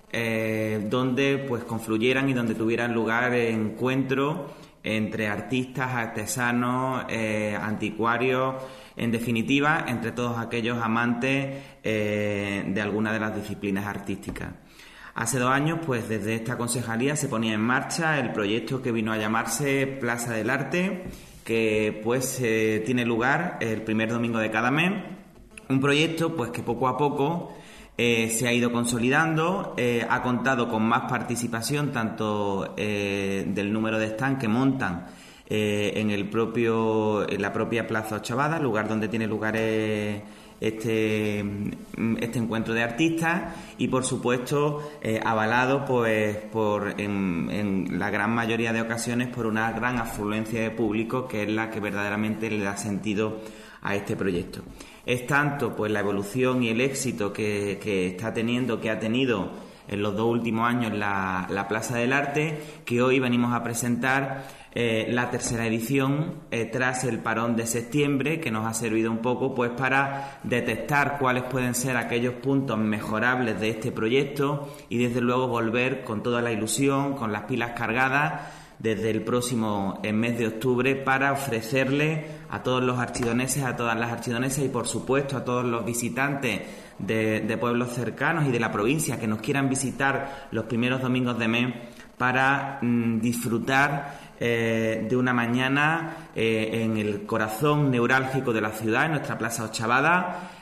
Speaker 9: eh, donde pues confluyeran y donde tuvieran lugar encuentros entre artistas, artesanos, eh, anticuarios, en definitiva, entre todos aquellos amantes eh, de alguna de las disciplinas artísticas. Hace dos años, pues desde esta concejalía se ponía en marcha el proyecto que vino a llamarse Plaza del Arte, que pues eh, tiene lugar el primer domingo de cada mes. Un proyecto pues que poco a poco eh, se ha ido consolidando, eh, ha contado con más participación tanto eh, del número de stands que montan eh, en el propio en la propia Plaza Ochavada, lugar donde tiene lugar eh, este este encuentro de artistas, y por supuesto eh, avalado pues por en, en la gran mayoría de ocasiones por una gran afluencia de público, que es la que verdaderamente le da sentido a este proyecto. Es tanto pues la evolución y el éxito que, que está teniendo, que ha tenido en los dos últimos años la, la Plaza del Arte, que hoy venimos a presentar eh, la tercera edición eh, tras el parón de septiembre, que nos ha servido un poco pues para detectar cuáles pueden ser aquellos puntos mejorables de este proyecto, y desde luego volver con toda la ilusión, con las pilas cargadas, desde el próximo mes de octubre, para ofrecerle a todos los archidoneses, a todas las archidonesas y por supuesto a todos los visitantes de, de pueblos cercanos y de la provincia que nos quieran visitar los primeros domingos de mes, para mmm, disfrutar eh, de una mañana eh, en el corazón neurálgico de la ciudad, en nuestra Plaza Ochavada,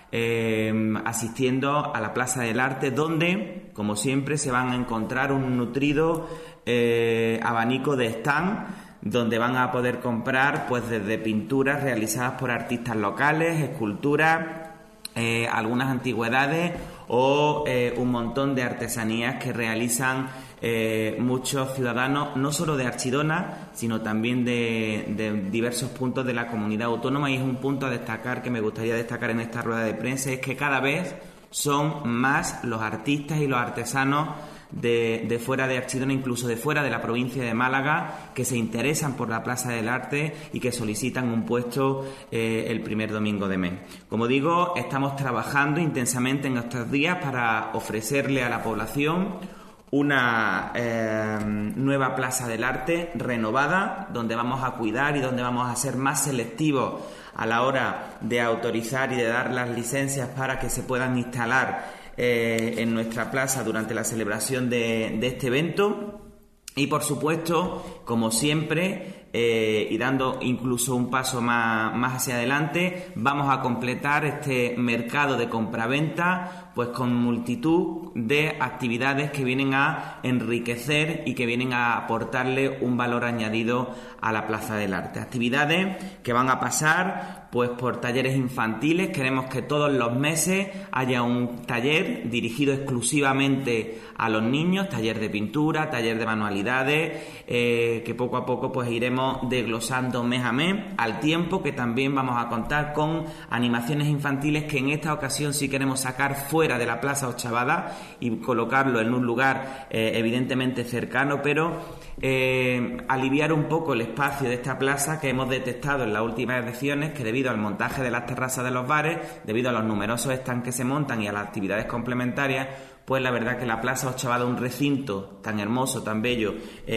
Speaker 9: eh, asistiendo a la Plaza del Arte, donde, como siempre, se van a encontrar un nutrido eh, abanico de stand, donde van a poder comprar pues desde pinturas realizadas por artistas locales, esculturas, eh, algunas antigüedades o eh, un montón de artesanías que realizan eh, muchos ciudadanos, no solo de Archidona, sino también de, de diversos puntos de la comunidad autónoma. Y es un punto a destacar que me gustaría destacar en esta rueda de prensa, es que cada vez son más los artistas y los artesanos de, de fuera de Archidona, incluso de fuera de la provincia de Málaga, que se interesan por la Plaza del Arte y que solicitan un puesto eh, el primer domingo de mes. Como digo, estamos trabajando intensamente en estos días para ofrecerle a la población una eh, nueva Plaza del Arte renovada, donde vamos a cuidar y donde vamos a ser más selectivos a la hora de autorizar y de dar las licencias para que se puedan instalar eh, en nuestra plaza durante la celebración de, de este evento. Y por supuesto, como siempre, eh, y dando incluso un paso más, más hacia adelante, vamos a completar este mercado de compraventa pues con multitud de actividades que vienen a enriquecer y que vienen a aportarle un valor añadido a la Plaza del Arte. Actividades que van a pasar pues por talleres infantiles. Queremos que todos los meses haya un taller dirigido exclusivamente a los niños, taller de pintura, taller de manualidades, eh, que poco a poco pues iremos desglosando mes a mes, al tiempo que también vamos a contar con animaciones infantiles que en esta ocasión sí queremos sacar fuera de la Plaza Ochavada y colocarlo en un lugar eh, evidentemente cercano, pero eh, aliviar un poco el espacio de esta plaza que hemos detectado en las últimas ediciones, que debido al montaje de las terrazas de los bares, debido a los numerosos stands que se montan y a las actividades complementarias, pues la verdad que la Plaza Ochavada, un recinto tan hermoso, tan bello,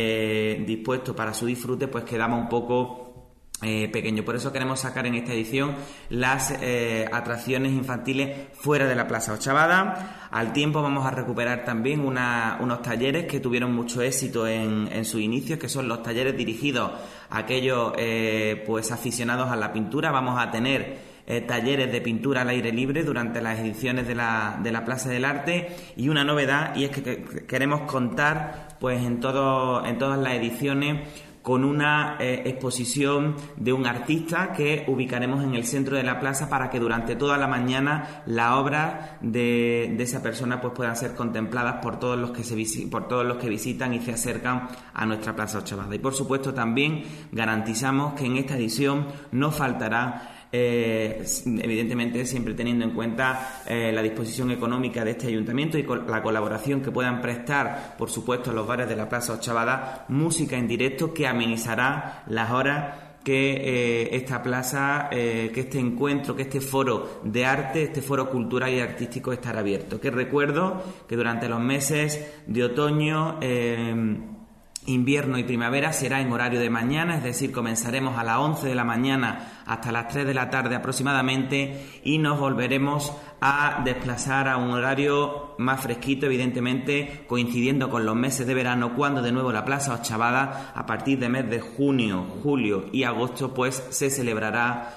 Speaker 9: eh, dispuesto para su disfrute, pues quedaba un poco Eh, pequeño. Por eso queremos sacar en esta edición las eh, atracciones infantiles fuera de la Plaza Ochavada. Al tiempo vamos a recuperar también una, unos talleres que tuvieron mucho éxito en, en sus inicios, que son los talleres dirigidos a aquellos eh, pues aficionados a la pintura. Vamos a tener Eh, talleres de pintura al aire libre durante las ediciones de la, de la Plaza del Arte, y una novedad, y es que, que queremos contar pues en, todo, en todas las ediciones con una eh, exposición de un artista que ubicaremos en el centro de la plaza para que durante toda la mañana las obras de, de esa persona pues puedan ser contempladas por todos los que se visi- por todos los que visitan y se acercan a nuestra Plaza Ochavada. Y por supuesto también garantizamos que en esta edición no faltará, Eh, evidentemente siempre teniendo en cuenta eh, la disposición económica de este ayuntamiento y con la colaboración que puedan prestar, por supuesto, los bares de la Plaza Ochavada, música en directo que amenizará las horas que eh, esta plaza, eh, que este encuentro, que este foro de arte, este foro cultural y artístico estará abierto. Que recuerdo que durante los meses de otoño, eh, invierno y primavera será en horario de mañana, es decir, comenzaremos a las once de la mañana hasta las tres de la tarde aproximadamente, y nos volveremos a desplazar a un horario más fresquito, evidentemente coincidiendo con los meses de verano, cuando de nuevo la Plaza Ochavada, a partir del mes de junio, julio y agosto, pues se celebrará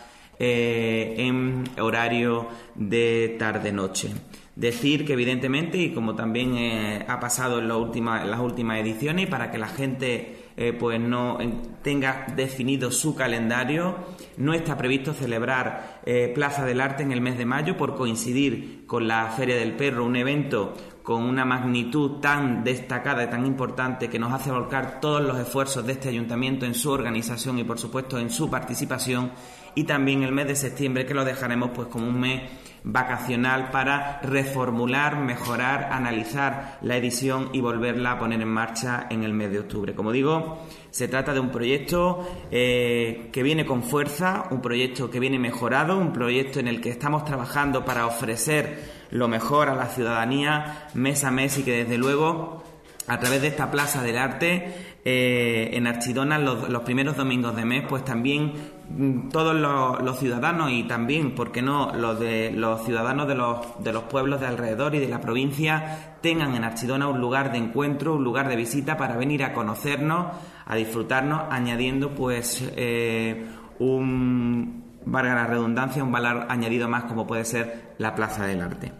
Speaker 9: eh, en horario de tarde-noche. Decir que evidentemente, y como también eh, ha pasado en, la última, en las últimas ediciones, y para que la gente eh, pues no tenga definido su calendario, no está previsto celebrar eh, Plaza del Arte en el mes de mayo por coincidir con la Feria del Perro, un evento con una magnitud tan destacada y tan importante que nos hace volcar todos los esfuerzos de este ayuntamiento en su organización y por supuesto en su participación. Y también el mes de septiembre, que lo dejaremos pues como un mes vacacional para reformular, mejorar, analizar la edición y volverla a poner en marcha en el mes de octubre. Como digo, se trata de un proyecto eh, que viene con fuerza, un proyecto que viene mejorado, un proyecto en el que estamos trabajando para ofrecer lo mejor a la ciudadanía mes a mes, y que desde luego a través de esta Plaza del Arte eh, en Archidona los, los primeros domingos de mes pues también todos los, los ciudadanos, y también, ¿por qué no?, los de los ciudadanos de los, de los pueblos de alrededor y de la provincia, tengan en Archidona un lugar de encuentro, un lugar de visita para venir a conocernos, a disfrutarnos, añadiendo pues eh, un valga la redundancia, un valor añadido más como puede ser la Plaza del Arte.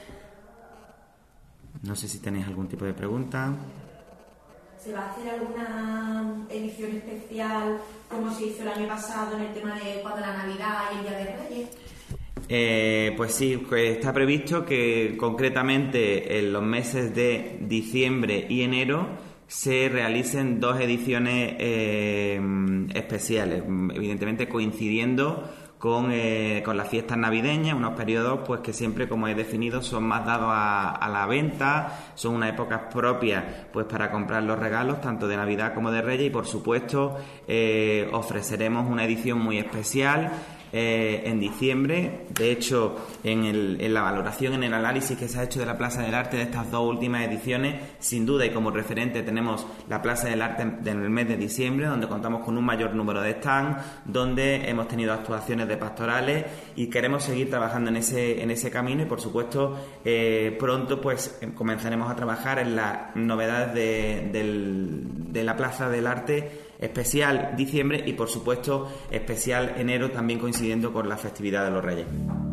Speaker 9: No sé si tenéis algún tipo de pregunta.
Speaker 8: ¿Se va a hacer alguna edición especial como se hizo el año pasado en el tema de cuando la Navidad y el Día de Reyes?
Speaker 9: Eh, pues sí, pues está previsto que concretamente en los meses de diciembre y enero se realicen dos ediciones eh, especiales, evidentemente coincidiendo con, eh, con las fiestas navideñas, unos periodos pues que siempre, como he definido, son más dados a, a la venta, son unas épocas propias pues para comprar los regalos tanto de Navidad como de Reyes, y por supuesto eh, ofreceremos una edición muy especial Eh, en diciembre. De hecho, en, el, en la valoración, en el análisis que se ha hecho de la Plaza del Arte de estas dos últimas ediciones, sin duda y como referente tenemos la Plaza del Arte en el mes de diciembre, donde contamos con un mayor número de stands, donde hemos tenido actuaciones de pastorales y queremos seguir trabajando en ese, en ese camino, y por supuesto eh, pronto pues comenzaremos a trabajar en las novedades de, del, de la Plaza del Arte especial diciembre y por supuesto especial enero, también coincidiendo con la festividad de los Reyes.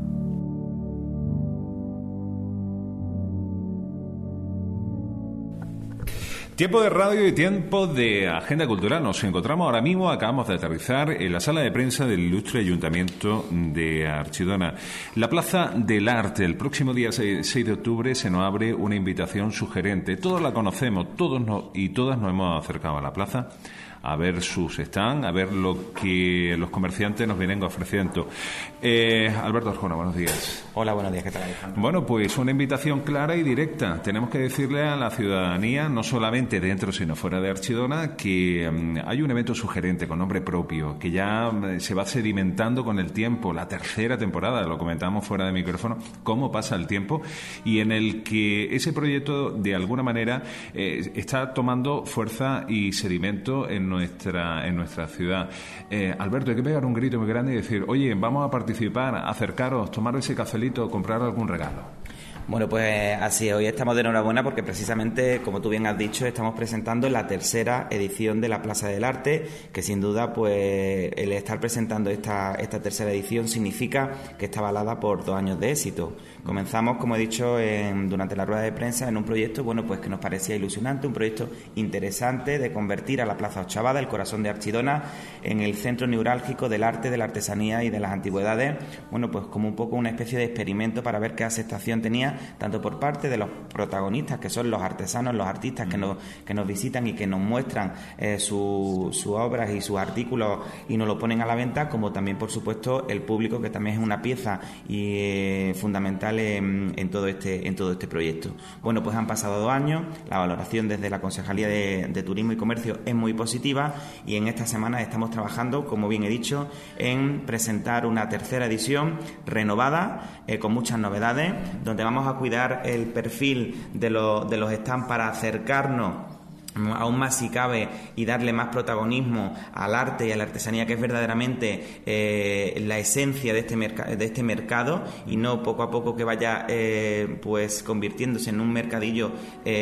Speaker 1: Tiempo de radio y tiempo de agenda cultural. Nos encontramos ahora mismo, acabamos de aterrizar en la sala de prensa del ilustre Ayuntamiento de Archidona. La Plaza del Arte, el próximo día seis de octubre se nos abre una invitación sugerente. Todos la conocemos, todos nos, y todas nos hemos acercado a la plaza a ver sus stands, a ver lo que los comerciantes nos vienen ofreciendo. Eh, Alberto Arjona, buenos días.
Speaker 9: Hola, buenos días, ¿qué tal, Alejandro?
Speaker 1: Bueno, pues una invitación clara y directa. Tenemos que decirle a la ciudadanía, no solamente dentro sino fuera de Archidona, que um, hay un evento sugerente con nombre propio, que ya um, se va sedimentando con el tiempo, la tercera temporada, lo comentamos fuera de micrófono, cómo pasa el tiempo, y en el que ese proyecto de alguna manera eh, está tomando fuerza y sedimento en nuestra en nuestra ciudad. Eh, Alberto, hay que pegar un grito muy grande y decir, oye, vamos a participar, acercaros, tomar ese cafelito, comprar algún regalo.
Speaker 9: Bueno, pues así es. Hoy estamos de enhorabuena porque precisamente, como tú bien has dicho, estamos presentando la tercera edición de la Plaza del Arte, que sin duda, pues el estar presentando esta, esta tercera edición significa que está avalada por dos años de éxito. Comenzamos, como he dicho, en, durante la rueda de prensa, en un proyecto, bueno, pues que nos parecía ilusionante, un proyecto interesante de convertir a la Plaza Ochavada, el corazón de Archidona, en el centro neurálgico del arte, de la artesanía y de las antigüedades, bueno, pues como un poco una especie de experimento para ver qué aceptación tenía tanto por parte de los protagonistas, que son los artesanos, los artistas que nos, que nos visitan y que nos muestran eh, sus su obras y sus artículos y nos lo ponen a la venta, como también, por supuesto, el público, que también es una pieza y, eh, fundamental en, en, todo este, en todo este proyecto. Bueno, pues han pasado dos años, la valoración desde la Concejalía de, de Turismo y Comercio es muy positiva, y en esta semana estamos trabajando, como bien he dicho, en presentar una tercera edición renovada, eh, con muchas novedades, donde vamos a cuidar el perfil de, lo, de los stands para acercarnos aún más si cabe y darle más protagonismo al arte y a la artesanía, que es verdaderamente eh, la esencia de este, merc- de este mercado, y no poco a poco que vaya eh, pues convirtiéndose en un mercadillo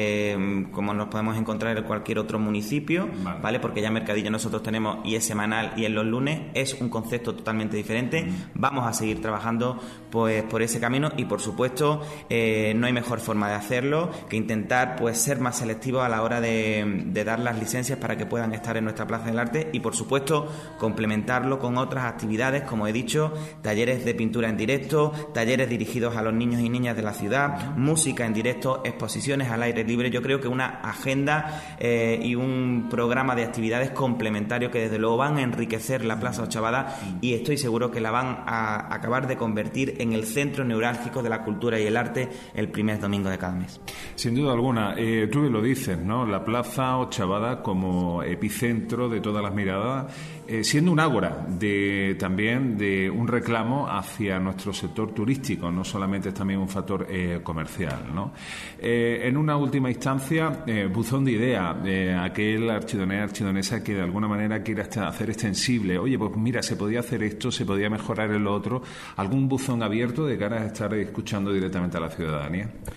Speaker 9: eh, como nos podemos encontrar en cualquier otro municipio, vale. ¿vale? Porque ya mercadillo nosotros tenemos y es semanal y en los lunes, es un concepto totalmente diferente. Mm. Vamos a seguir trabajando pues por ese camino, y por supuesto eh, no hay mejor forma de hacerlo que intentar pues ser más selectivos a la hora de de dar las licencias para que puedan estar en nuestra Plaza del Arte, y por supuesto complementarlo con otras actividades, como he dicho, talleres de pintura en directo, talleres dirigidos a los niños y niñas de la ciudad, música en directo, exposiciones al aire libre. Yo creo que una agenda eh, y un programa de actividades complementarios que desde luego van a enriquecer la Plaza Ochavada, y estoy seguro que la van a acabar de convertir en el centro neurálgico de la cultura y el arte el primer domingo de cada mes.
Speaker 1: Sin duda alguna, eh, tú lo dices, ¿no? La Plaza Ochavada como epicentro de todas las miradas, eh, siendo un ágora de, también de un reclamo hacia nuestro sector turístico, no solamente es también un factor eh, comercial, ¿no? Eh, en una última instancia, eh, buzón de idea, eh, aquel archidonés, archidonesa que de alguna manera quiera hacer extensible, oye, pues mira, se podía hacer esto, se podía mejorar en lo otro, algún buzón abierto de cara a estar escuchando directamente a la ciudadanía.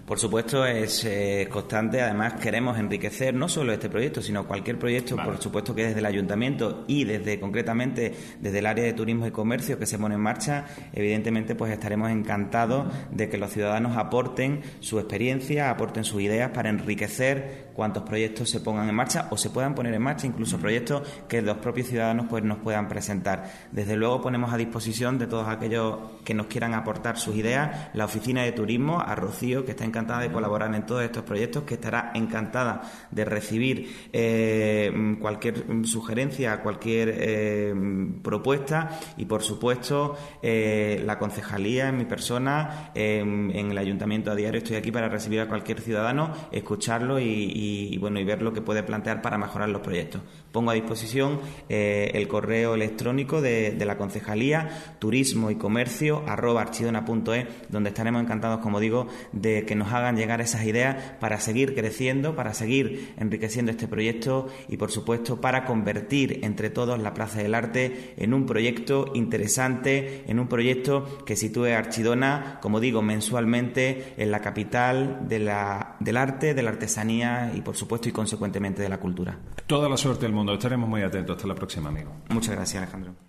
Speaker 9: Por supuesto, es eh, constante. Además, queremos enriquecer no solo este proyecto, sino cualquier proyecto, vale. Por supuesto que desde el Ayuntamiento y desde concretamente desde el área de turismo y comercio que se pone en marcha, evidentemente pues estaremos encantados de que los ciudadanos aporten su experiencia, aporten sus ideas para enriquecer cuantos proyectos se pongan en marcha o se puedan poner en marcha, incluso proyectos que los propios ciudadanos pues nos puedan presentar. Desde luego ponemos a disposición de todos aquellos que nos quieran aportar sus ideas la Oficina de Turismo, a Rocío, que está encantada de colaborar en todos estos proyectos, que estará encantada de recibir eh, cualquier sugerencia, cualquier eh, propuesta, y por supuesto eh, la concejalía en mi persona, eh, en el Ayuntamiento a diario estoy aquí para recibir a cualquier ciudadano, escucharlo y, y, y bueno y ver lo que puede plantear para mejorar los proyectos. Pongo a disposición eh, el correo electrónico de, de la concejalía, turismo y comercio arroba archidona punto es, donde estaremos encantados, como digo, de que nos hagan llegar esas ideas para seguir creciendo, para seguir enriqueciendo este proyecto y, por supuesto, para convertir entre todos la Plaza del Arte en un proyecto interesante, en un proyecto que sitúe a Archidona, como digo, mensualmente en la capital de la, del arte, de la artesanía y, por supuesto, y consecuentemente de la cultura.
Speaker 1: Toda la suerte del mundo. Estaremos muy atentos. Hasta la próxima, amigo.
Speaker 9: Muchas gracias, Alejandro.